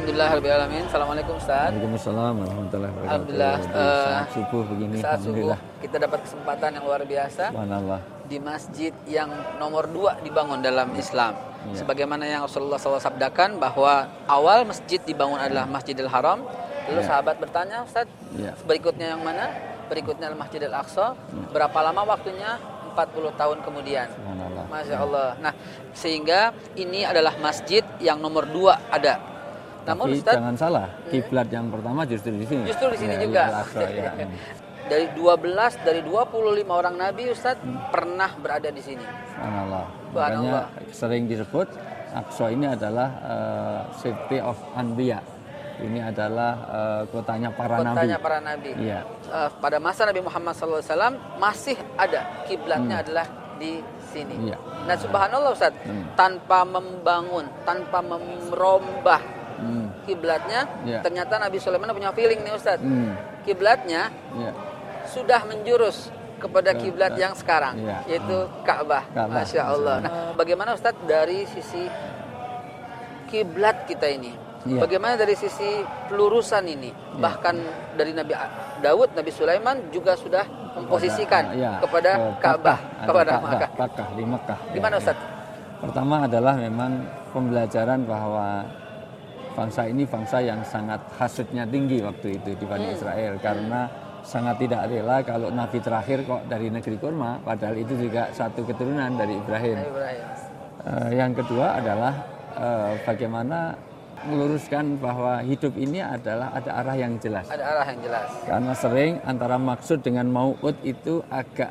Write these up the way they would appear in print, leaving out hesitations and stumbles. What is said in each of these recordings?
Alhamdulillahirrahmanirrahim. Assalamualaikum Ustaz. Waalaikumsalam warahmatullahi wabarakatuh. Alhamdulillah. Saat subuh begini. Saat subuh kita dapat kesempatan yang luar biasa. Subhanallah. Di masjid yang nomor 2 dibangun dalam Islam. Ya. Sebagaimana yang Rasulullah SAW sabdakan bahwa awal masjid dibangun adalah Masjidil Haram. Lalu sahabat bertanya, Ustaz, berikutnya yang mana? Berikutnya Masjidil Aqsa. Berapa lama waktunya? 40 tahun kemudian. Masya Allah. Nah, sehingga ini adalah masjid yang nomor 2 ada. Namun Tapi Ustaz, jangan salah, kiblat yang pertama justru di sini. Justru di sini juga. Al-Aqsa, ya. Dari 25 orang nabi Ustaz pernah berada di sini. Subhanallah. Makanya sering disebut Aqsa ini adalah city of Anbiya. Ini adalah kotanya para nabi. Iya. Pada masa Nabi Muhammad SAW masih ada kiblatnya adalah di sini. Iya. Nah, subhanallah Ustaz, tanpa membangun, tanpa merombah kiblatnya, ternyata Nabi Sulaiman punya feeling nih Ustaz. Kiblatnya sudah menjurus kepada kiblat yang sekarang, yaitu Ka'bah. Masya Allah. Nah, bagaimana Ustaz dari sisi kiblat kita ini? Bagaimana dari sisi pelurusan ini? Bahkan dari Nabi Daud, Nabi Sulaiman juga sudah memposisikan kepada Ka'bah, kepada Makkah di Makkah. Gimana Ustaz? Pertama adalah memang pembelajaran bahwa bangsa ini bangsa yang sangat hasidnya tinggi waktu itu di Bani Israel, karena sangat tidak rela kalau Nabi terakhir kok dari negeri kurma, padahal itu juga satu keturunan dari Ibrahim. Yang kedua adalah bagaimana meluruskan bahwa hidup ini adalah ada arah yang jelas. Ada arah yang jelas. Karena sering antara maksud dengan mau'ud itu agak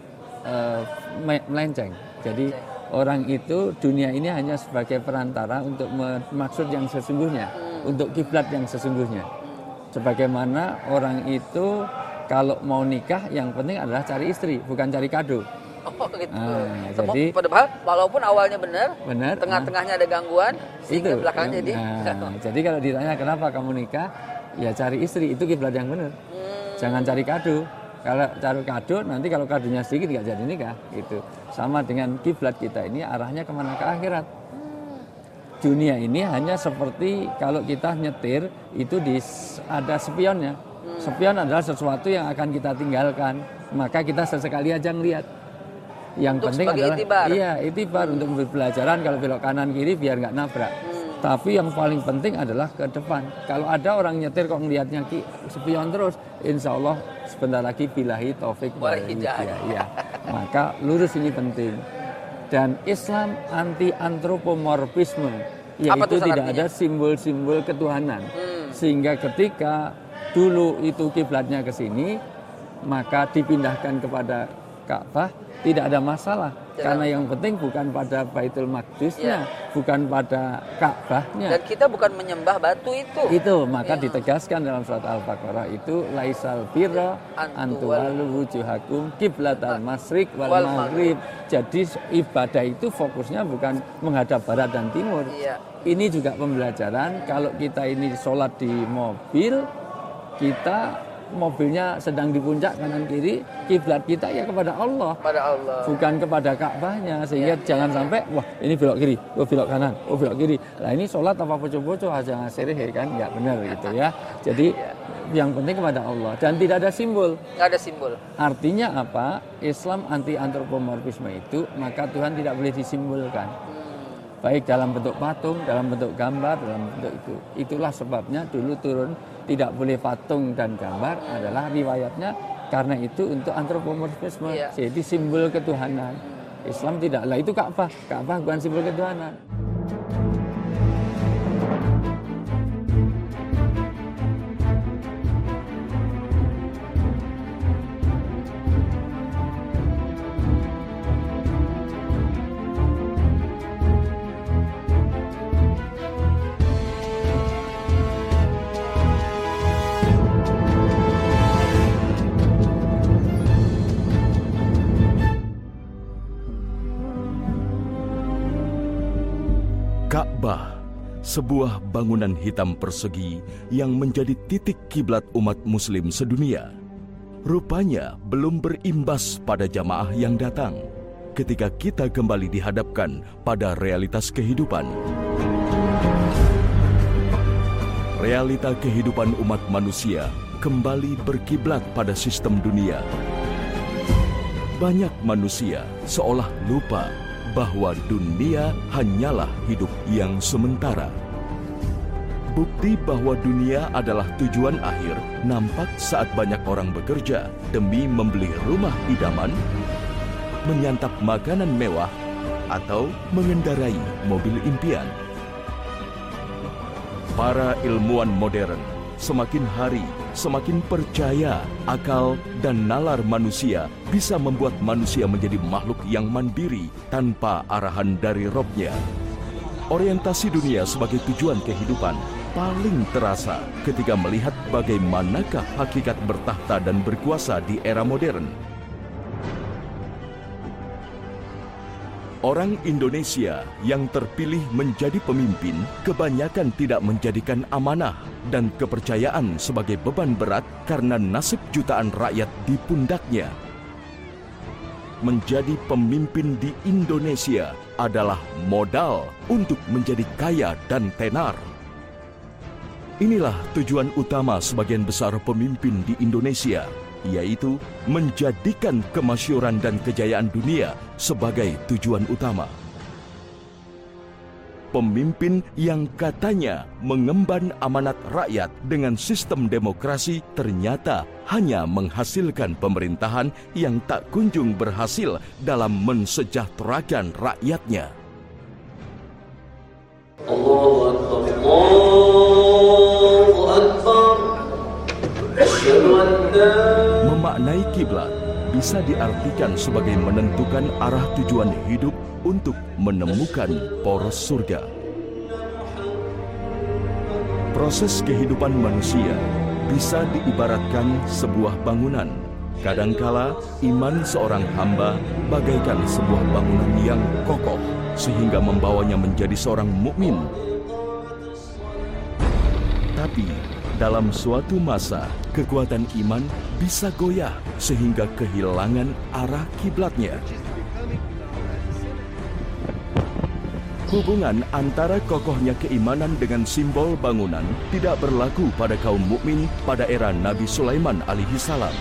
melenceng. Jadi orang itu dunia ini hanya sebagai perantara untuk maksud yang sesungguhnya, untuk kiblat yang sesungguhnya. Sebagaimana orang itu kalau mau nikah yang penting adalah cari istri, bukan cari kado. Oh gitu. Jadi padahal walaupun awalnya benar, tengah-tengahnya ada gangguan, sehingga belakangnya jadi. Jadi kalau ditanya kenapa kamu nikah, ya cari istri, itu kiblat yang benar. Jangan cari kado. Kalau cari kado, nanti kalau kadonya sedikit nggak jadi nikah. Gitu. Sama dengan kiblat kita ini arahnya kemana? Ke akhirat. Dunia ini hanya seperti kalau kita nyetir itu ada spionnya. Spion adalah sesuatu yang akan kita tinggalkan, maka kita sesekali aja ngelihat. Yang penting adalah itibar untuk memberi pelajaran kalau belok kanan kiri biar nggak nabrak. Tapi yang paling penting adalah ke depan. Kalau ada orang nyetir kok ngelihatnya spion terus, insya Allah sebentar lagi billahi taufik wal hidayah. Ya. Maka lurus ini penting. Dan Islam anti antropomorfisme, yaitu tidak ada simbol-simbol ketuhanan. Sehingga ketika dulu itu kiblatnya ke sini, maka dipindahkan kepada Ka'bah, tidak ada masalah. Karena yang penting bukan pada Baitul Maqdisnya, bukan pada Ka'bahnya. Dan kita bukan menyembah batu itu. Itu, maka ditegaskan dalam surat Al-Baqarah itu laisal birra antuwalu wujuhakum qiblatal masyriq wal maghrib. Jadi ibadah itu fokusnya bukan menghadap barat dan timur. Ini juga pembelajaran kalau kita ini sholat di mobil, kita mobilnya sedang di puncak kanan kiri, kiblat kita ya kepada Allah, bukan kepada Ka'bahnya. Sehingga jangan sampai wah ini belok kiri, belok kanan, belok kiri. Nah ini sholat apa poco-poco aja ngasirih kan nggak benar gitu ya. Jadi yang penting kepada Allah dan tidak ada simbol. Nggak ada simbol. Artinya apa? Islam anti antropomorfisme itu, maka Tuhan tidak boleh disimbolkan. Baik dalam bentuk patung, dalam bentuk gambar, dalam bentuk itu. Itulah sebabnya dulu turun tidak boleh patung dan gambar adalah riwayatnya karena itu untuk antropomorfisme. Jadi simbol ketuhanan. Islam tidak. Lah itu Ka'bah. Ka'bah bukan simbol ketuhanan. Ka'bah, sebuah bangunan hitam persegi yang menjadi titik kiblat umat muslim sedunia. Rupanya belum berimbas pada jamaah yang datang ketika kita kembali dihadapkan pada realitas kehidupan. realita kehidupan umat manusia kembali berkiblat pada sistem dunia. Banyak manusia seolah lupa bahwa dunia hanyalah hidup yang sementara. Bukti bahwa dunia adalah tujuan akhir nampak saat banyak orang bekerja demi membeli rumah idaman, menyantap makanan mewah, atau mengendarai mobil impian. Para ilmuwan modern semakin hari semakin percaya akal dan nalar manusia bisa membuat manusia menjadi makhluk yang mandiri tanpa arahan dari Robnya. Orientasi dunia sebagai tujuan kehidupan paling terasa ketika melihat bagaimanakah hakikat bertahta dan berkuasa di era modern. Orang Indonesia yang terpilih menjadi pemimpin kebanyakan tidak menjadikan amanah dan kepercayaan sebagai beban berat karena nasib jutaan rakyat di pundaknya. Menjadi pemimpin di Indonesia adalah modal untuk menjadi kaya dan tenar. Inilah tujuan utama sebagian besar pemimpin di Indonesia, yaitu menjadikan kemasyhuran dan kejayaan dunia sebagai tujuan utama. Pemimpin yang katanya mengemban amanat rakyat dengan sistem demokrasi ternyata hanya menghasilkan pemerintahan yang tak kunjung berhasil dalam mensejahterakan rakyatnya. Allahu Akbar, Allahu Akbar. Memaknai kiblat bisa diartikan sebagai menentukan arah tujuan hidup untuk menemukan poros surga. Proses kehidupan manusia bisa diibaratkan sebuah bangunan. Kadangkala iman seorang hamba bagaikan sebuah bangunan yang kokoh sehingga membawanya menjadi seorang mukmin. Tapi dalam suatu masa, kekuatan iman bisa goyah sehingga kehilangan arah kiblatnya. Hubungan antara kokohnya keimanan dengan simbol bangunan tidak berlaku pada kaum mukmin pada era Nabi Sulaiman alaihi salam.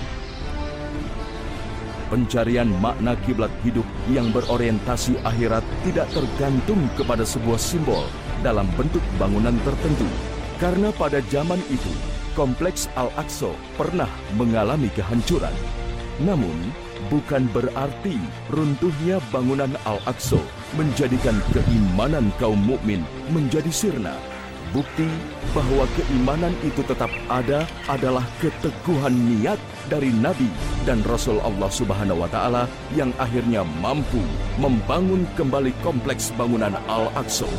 Pencarian makna kiblat hidup yang berorientasi akhirat tidak tergantung kepada sebuah simbol dalam bentuk bangunan tertentu. Karena pada zaman itu, Kompleks Al-Aqsa pernah mengalami kehancuran. Namun, bukan berarti runtuhnya bangunan Al-Aqsa menjadikan keimanan kaum mukmin menjadi sirna. Bukti bahwa keimanan itu tetap ada adalah keteguhan niat dari Nabi dan Rasul Allah Subhanahu wa Ta'ala yang akhirnya mampu membangun kembali kompleks bangunan Al-Aqsa.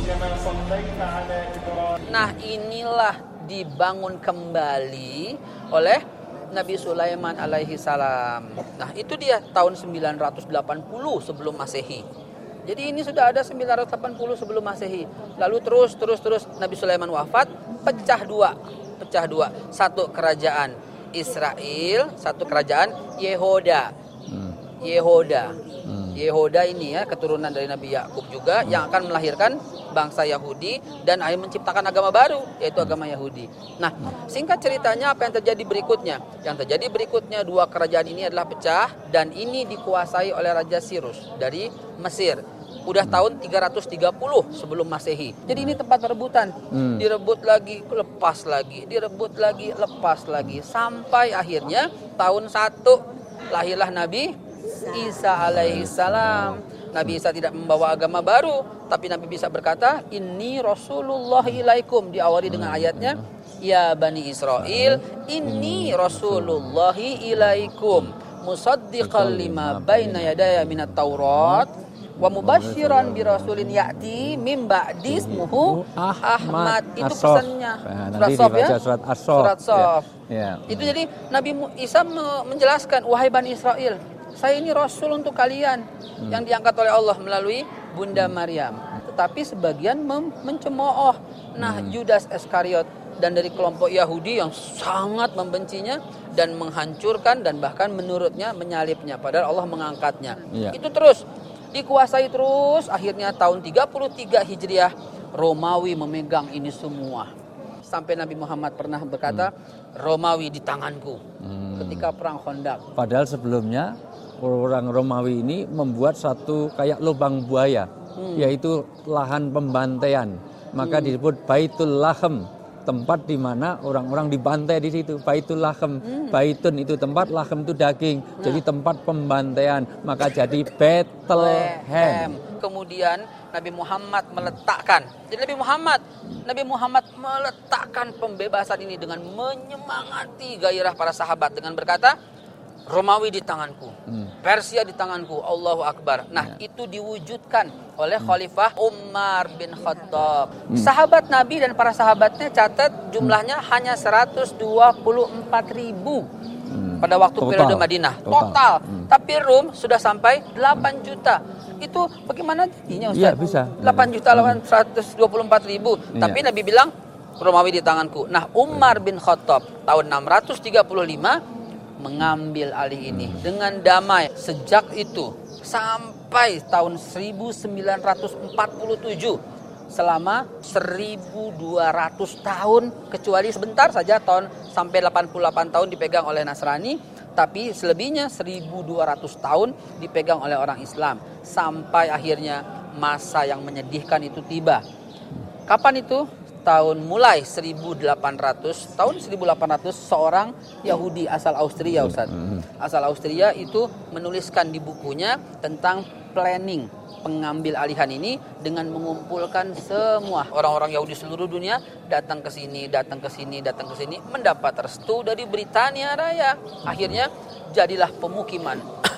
Nah, inilah dibangun kembali oleh Nabi Sulaiman alaihi salam. Nah, itu dia tahun 980 sebelum Masehi. Jadi ini sudah ada 980 sebelum Masehi. Lalu terus Nabi Sulaiman wafat, pecah dua. Satu kerajaan Israel, satu kerajaan Yehuda. Yehuda ini ya keturunan dari Nabi Yakub juga yang akan melahirkan bangsa Yahudi dan akhirnya menciptakan agama baru yaitu agama Yahudi. Nah, singkat ceritanya apa yang terjadi berikutnya? Yang terjadi berikutnya dua kerajaan ini adalah pecah dan ini dikuasai oleh Raja Cyrus dari Mesir. Udah tahun 330 sebelum Masehi. Jadi ini tempat perebutan. Direbut lagi, lepas lagi, direbut lagi, lepas lagi. Sampai akhirnya tahun 1 lahirlah Nabi Isa alaihi salam. Nabi Isa tidak membawa agama baru, tapi Nabi bisa berkata, "Inni Rasulullah ilaikum." Diawali dengan ayatnya, "Ya Bani Israel, inni Rasulullah ilaikum, musaddiqan lima baina yadaya minat Taurat, wa mubasyiran bi rasulin ya'ti min ba'di ismuhu Ahmad." Itu pesannya. Surat Sof ya. Surat Sof. Ya. Itu jadi Nabi Isa menjelaskan, "Wahai Bani Israel, saya ini Rasul untuk kalian yang diangkat oleh Allah melalui Bunda Maryam." Tetapi sebagian mencemooh. Nah, Judas Iskariot dan dari kelompok Yahudi yang sangat membencinya dan menghancurkan dan bahkan menurutnya menyalibnya. Padahal Allah mengangkatnya. Ya. Itu terus dikuasai terus. Akhirnya tahun 33 Hijriah Romawi memegang ini semua. sampai Nabi Muhammad pernah berkata, Romawi di tanganku ketika perang Khandaq. Padahal sebelumnya orang Romawi ini membuat satu kayak lubang buaya, yaitu lahan pembantaian. Maka disebut Baitul Lahem, tempat di mana orang-orang dibantai di situ. Baitul Lahem, Baitun itu tempat, Lahem itu daging. Jadi tempat pembantaian, maka jadi Bethlehem. Kemudian Nabi Muhammad meletakkan. Jadi Nabi Muhammad meletakkan pembebasan ini dengan menyemangati gairah para sahabat dengan berkata, Romawi di tanganku, Persia di tanganku, Allahu Akbar. Nah, itu diwujudkan oleh Khalifah Umar bin Khattab. Sahabat Nabi dan para sahabatnya catat jumlahnya hanya 124.000 pada waktu periode Madinah. Total. Tapi Rum sudah sampai 8 juta. Itu bagaimana jadinya Ustaz? Iya, bisa. 8 juta lawan 124.000. Tapi Nabi bilang, Romawi di tanganku. Nah, Umar bin Khattab tahun 635 mengambil alih ini dengan damai. Sejak itu sampai tahun 1947 selama 1200 tahun, kecuali sebentar saja tahun sampai 88 tahun dipegang oleh Nasrani, tapi selebihnya 1200 tahun dipegang oleh orang Islam sampai akhirnya masa yang menyedihkan itu tiba. Kapan itu? Mulai 1800 seorang Yahudi asal Austria, Ustaz. Asal Austria itu menuliskan di bukunya tentang planning pengambil alihan ini dengan mengumpulkan semua orang-orang Yahudi seluruh dunia datang ke sini, mendapat restu dari Britania Raya. Akhirnya jadilah pemukiman.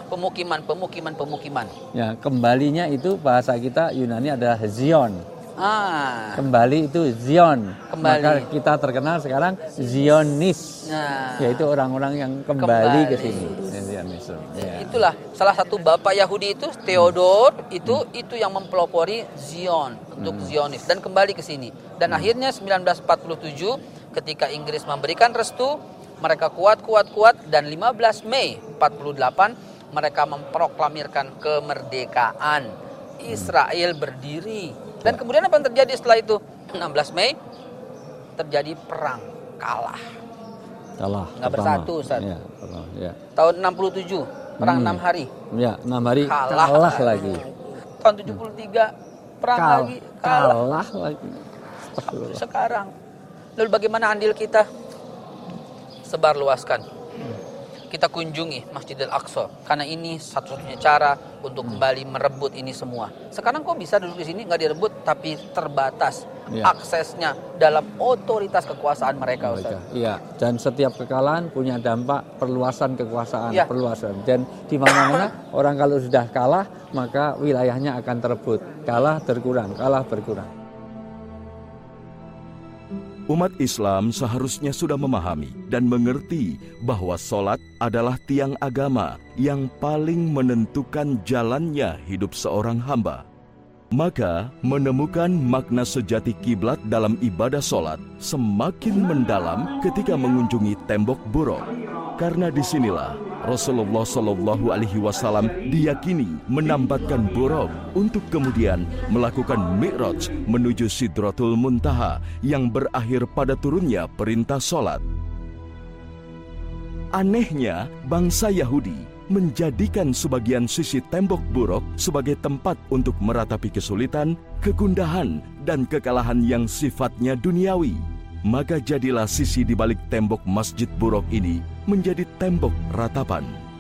Ya, kembalinya itu bahasa kita Yunani adalah Zion. Kembali itu Zion. Maka kita terkenal sekarang Zionis. Yaitu orang-orang yang kembali ke sini. Ya. Itulah salah satu bapak Yahudi itu Theodor itu yang mempelopori Zion untuk Zionis dan kembali ke sini. Dan akhirnya 1947 ketika Inggris memberikan restu, mereka kuat dan 15 Mei 48 mereka memproklamirkan kemerdekaan. Israel berdiri. Dan kemudian apa yang terjadi setelah itu? 16 Mei terjadi perang, kalah. Nggak bersatu, Ustaz. Ya. Tahun 67, perang 6 hari. Ya, 6 hari kalah lagi. Tahun 73, perang lagi, kalah lagi. Sekarang. Lalu bagaimana andil kita? Sebar luaskan. Kita kunjungi Masjidil Aqsa karena ini satu-satunya cara untuk kembali merebut ini semua. Sekarang kok bisa duduk di sini nggak direbut, tapi terbatas aksesnya dalam otoritas kekuasaan mereka, Ustaz. Iya, dan setiap kekalahan punya dampak perluasan kekuasaan, perluasan. Dan di mana-mana orang kalau sudah kalah maka wilayahnya akan terebut, kalah berkurang. Umat Islam seharusnya sudah memahami dan mengerti bahwa sholat adalah tiang agama yang paling menentukan jalannya hidup seorang hamba. Maka menemukan makna sejati kiblat dalam ibadah sholat semakin mendalam ketika mengunjungi tembok Buraq. Karena disinilah Rasulullah Shallallahu Alaihi Wasallam diyakini menambatkan Buraq untuk kemudian melakukan Mi'raj menuju Sidratul Muntaha yang berakhir pada turunnya perintah sholat. Anehnya, bangsa Yahudi menjadikan sebagian sisi tembok Buraq sebagai tempat untuk meratapi kesulitan, kegundahan, dan kekalahan yang sifatnya duniawi. Maka jadilah sisi di balik tembok Masjid Buraq ini menjadi tembok ratapan.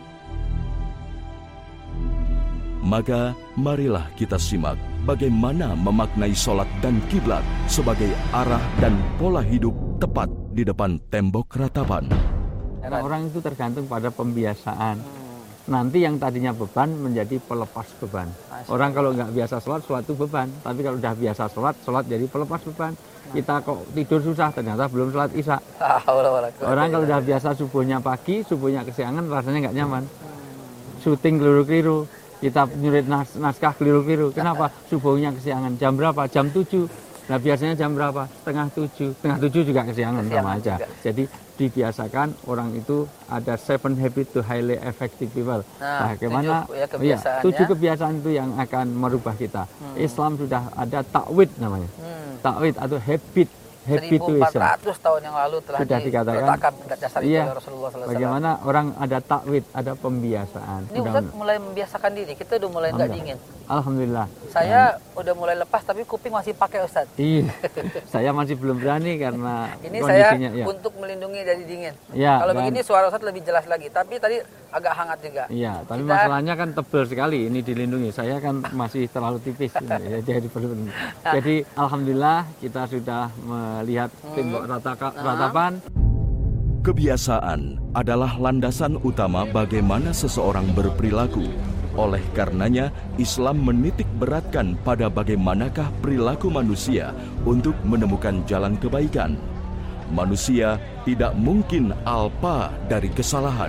Maka marilah kita simak bagaimana memaknai sholat dan kiblat sebagai arah dan pola hidup tepat di depan tembok ratapan. Orang itu tergantung pada pembiasaan. Nanti yang tadinya beban menjadi pelepas beban. Orang kalau nggak biasa sholat itu beban. Tapi kalau udah biasa sholat jadi pelepas beban. Kita kok tidur susah, ternyata belum sholat isya. Orang kalau udah biasa subuhnya pagi, subuhnya kesiangan, rasanya nggak nyaman. Syuting keliru-keliru, kita nyurit naskah keliru-keliru. Kenapa? Subuhnya kesiangan. Jam berapa? Jam 7. Nah biasanya jam berapa? Setengah 7. Setengah 7 juga kesiangan sama aja. Jadi dibiasakan orang itu ada 7 habit to highly effective people. Nah, bagaimana? 7 kebiasaan itu yang akan merubah kita. Islam sudah ada takwid namanya. Takwid atau habit. happy to Islam. 1400 tahun yang lalu telah sudah dikatakan diletakkan dasar itu iya, oleh Rasulullah SAW. Bagaimana orang ada takwid, ada pembiasaan. Ini Ustaz mulai membiasakan diri, kita udah mulai nggak dingin. Alhamdulillah. Saya udah mulai lepas tapi kuping masih pakai Ustaz. Iya. Saya masih belum berani karena ini saya ya. untuk melindungi dari dingin. Ya, kalau begini suara Ustaz lebih jelas lagi, tapi tadi agak hangat juga. Iya, tapi masalahnya kan tebal sekali ini dilindungi. Saya kan masih terlalu tipis ini, jadi perlu. Jadi alhamdulillah kita sudah melihat tembok ratapan. Kebiasaan adalah landasan utama bagaimana seseorang berperilaku. Oleh karenanya, Islam menitik beratkan pada bagaimanakah perilaku manusia untuk menemukan jalan kebaikan. Manusia tidak mungkin alpa dari kesalahan.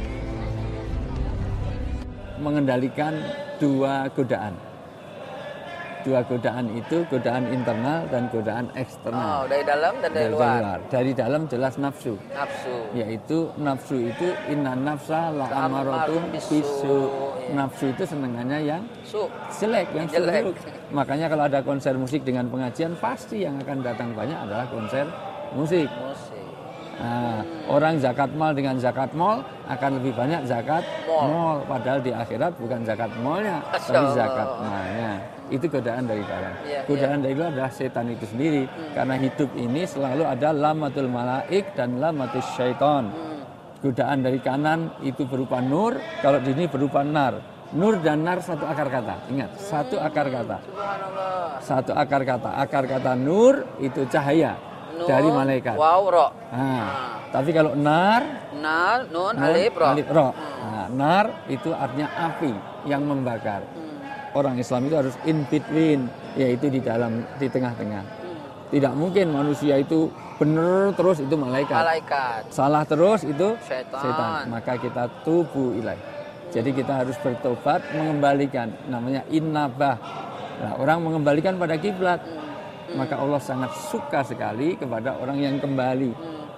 Mengendalikan dua godaan. Dua godaan itu godaan internal dan godaan eksternal. Dari dalam dan dari luar. Dari dalam jelas nafsu. Yaitu nafsu itu inna nafsa la'amaratun bisu. Nafsu itu senengannya yang jelek, yang jelek. Makanya kalau ada konser musik dengan pengajian, pasti yang akan datang banyak adalah konser musik. Nah, orang zakat mal dengan zakat mal akan lebih banyak zakat mal. Padahal di akhirat bukan zakat malnya, tapi zakat malnya. Itu godaan dari dalam. Godaan dari luar adalah setan itu sendiri. Karena hidup ini selalu ada lamatul malaik dan lamatul syaitan. Godaan dari kanan itu berupa nur, kalau di ini berupa nar. Nur dan nar satu akar kata. Ingat, satu akar kata. Satu akar kata. Akar kata nur itu cahaya nur, dari malaikat. Tapi kalau nar, nun, alif, ro. Nah, nar itu artinya api yang membakar. Orang Islam itu harus in between, yaitu di tengah-tengah. Tidak mungkin manusia itu benar terus itu malaikat. Salah terus itu setan. Maka kita tubu ilaih. Jadi kita harus bertobat, mengembalikan, namanya innabah. Nah, orang mengembalikan pada kiblat. Maka Allah sangat suka sekali kepada orang yang kembali.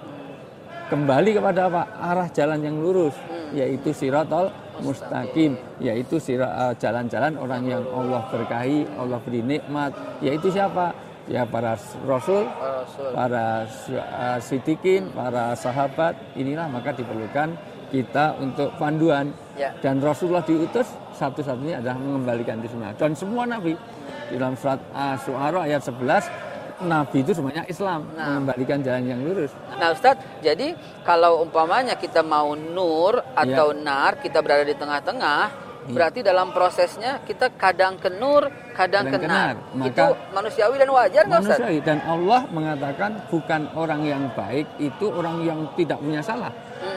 Kembali kepada apa? Arah jalan yang lurus, yaitu siratal mustaqim, yaitu jalan-jalan orang yang Allah berkahi, Allah beri nikmat, yaitu siapa? Ya para rasul, para siddiqin, para sahabat. Inilah maka diperlukan kita untuk panduan. Dan Rasulullah diutus satu-satunya adalah mengembalikan itu semua. Dan semua nabi dalam surat Asy-Syu'ara ayat 11, nabi itu semuanya Islam, mengembalikan jalan yang lurus. Nah Ustadz, jadi kalau umpamanya kita mau nur atau nar, kita berada di tengah-tengah, berarti dalam prosesnya kita kadang ke nur, kadang ke nar. Maka itu manusiawi dan wajar nggak Ustadz? Manusiawi, dan Allah mengatakan bukan orang yang baik itu orang yang tidak punya salah.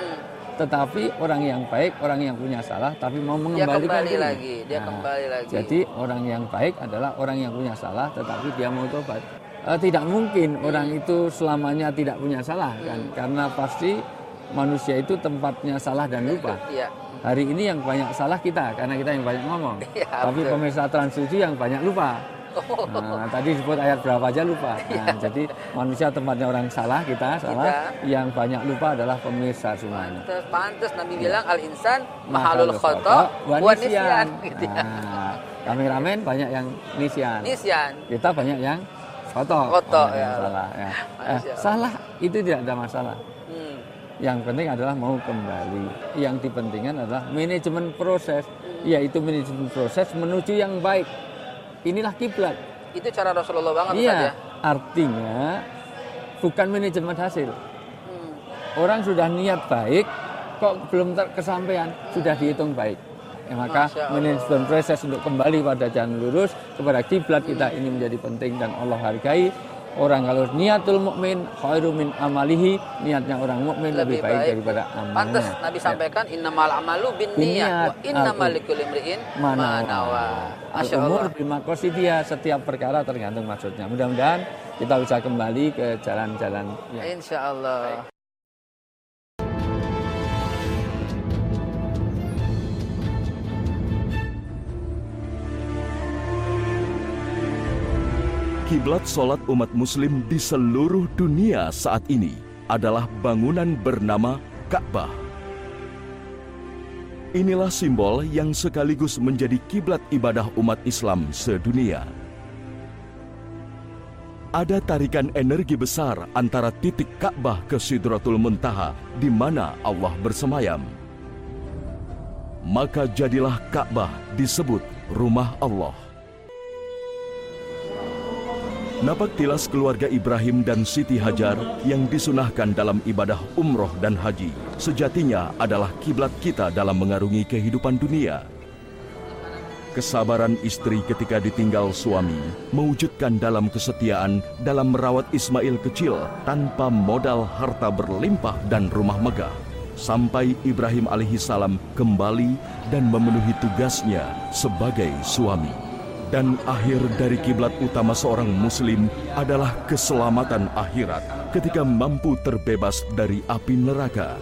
Tetapi orang yang baik, orang yang punya salah tapi mau mengembalikan dia kembali lagi. Jadi orang yang baik adalah orang yang punya salah tetapi dia mau tobat. Tidak mungkin orang itu selamanya tidak punya salah kan, karena pasti manusia itu tempatnya salah dan lupa. Hari ini yang banyak salah kita karena kita yang banyak ngomong. Tapi pemirsa Trans 7 yang banyak lupa. Nah, tadi disebut ayat berapa aja lupa. Nah, jadi manusia tempatnya orang salah, kita salah. Yang banyak lupa adalah pemirsa semuanya. Pantes Nabi bilang al-insan mahalul khata wa nisyan. Kameramen banyak yang nisyan. Kita banyak yang foto salah. Salah itu tidak ada masalah. Yang penting adalah mau kembali. Yang dipentingkan adalah manajemen proses, yaitu manajemen proses menuju yang baik. Inilah kiblat. Itu cara Rasulullah banget ya. Artinya bukan manajemen hasil. Orang sudah niat baik, kok belum kesampaian, sudah dihitung baik. Maka manajemen proses untuk kembali pada jalan lurus kepada kiblat kita ini menjadi penting dan Allah hargai. Orang kalau niatul mukmin khairu min amalihi, niatnya orang mukmin lebih baik daripada amalnya. Pantas Nabi sampaikan innamal amalu binniyat wa innamal likulli imri'in ma nawa. Al-umur bimaqasidiha, setiap perkara tergantung maksudnya. Mudah-mudahan kita bisa kembali ke jalan-jalan. Insyaallah. Kiblat sholat umat muslim di seluruh dunia saat ini adalah bangunan bernama Ka'bah. Inilah simbol yang sekaligus menjadi kiblat ibadah umat Islam sedunia. ada tarikan energi besar antara titik Ka'bah ke Sidratul Muntaha di mana Allah bersemayam. Maka jadilah Ka'bah disebut rumah Allah. Napaktilas keluarga Ibrahim dan Siti Hajar yang disunahkan dalam ibadah umroh dan haji sejatinya adalah kiblat kita dalam mengarungi kehidupan dunia. Kesabaran istri ketika ditinggal suami mewujudkan dalam kesetiaan dalam merawat Ismail kecil tanpa modal harta berlimpah dan rumah megah, sampai Ibrahim alaihissalam kembali dan memenuhi tugasnya sebagai suami. Dan akhir dari kiblat utama seorang muslim adalah keselamatan akhirat ketika mampu terbebas dari api neraka.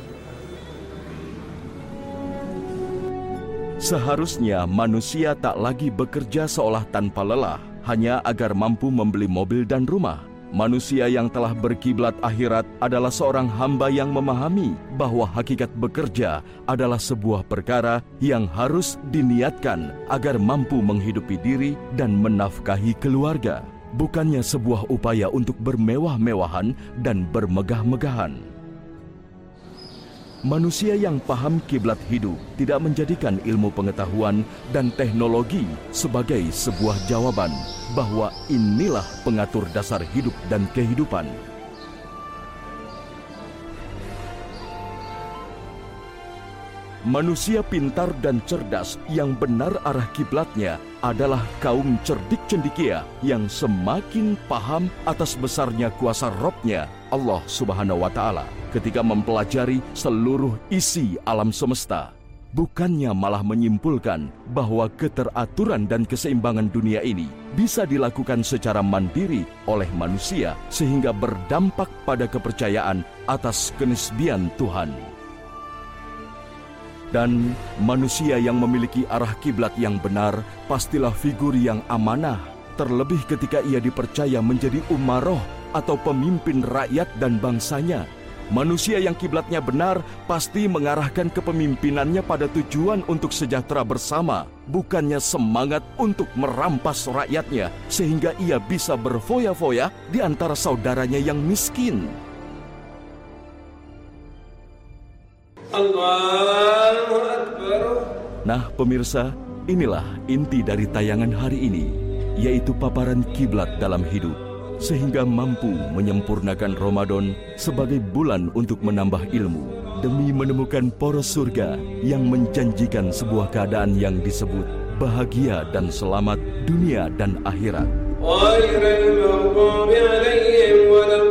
Seharusnya manusia tak lagi bekerja seolah tanpa lelah, hanya agar mampu membeli mobil dan rumah. Manusia yang telah berkiblat akhirat adalah seorang hamba yang memahami bahwa hakikat bekerja adalah sebuah perkara yang harus diniatkan agar mampu menghidupi diri dan menafkahi keluarga, bukannya sebuah upaya untuk bermewah-mewahan dan bermegah-megahan. Manusia yang paham kiblat hidup tidak menjadikan ilmu pengetahuan dan teknologi sebagai sebuah jawaban bahwa inilah pengatur dasar hidup dan kehidupan. Manusia pintar dan cerdas yang benar arah kiblatnya adalah kaum cerdik cendekia yang semakin paham atas besarnya kuasa Rabb-nya, Allah Subhanahu wa Ta'ala, ketika mempelajari seluruh isi alam semesta. Bukannya malah menyimpulkan bahwa keteraturan dan keseimbangan dunia ini bisa dilakukan secara mandiri oleh manusia sehingga berdampak pada kepercayaan atas kenisbian Tuhan. Dan manusia yang memiliki arah kiblat yang benar pastilah figur yang amanah, terlebih ketika ia dipercaya menjadi umaroh atau pemimpin rakyat dan bangsanya. Manusia yang kiblatnya benar pasti mengarahkan kepemimpinannya pada tujuan untuk sejahtera bersama, bukannya semangat untuk merampas rakyatnya sehingga ia bisa berfoya-foya di antara saudaranya yang miskin. Allahu Akbar. Nah pemirsa, inilah inti dari tayangan hari ini, yaitu paparan kiblat dalam hidup, sehingga mampu menyempurnakan Ramadan sebagai bulan untuk menambah ilmu, demi menemukan poros surga yang menjanjikan sebuah keadaan yang disebut bahagia dan selamat dunia dan akhirat.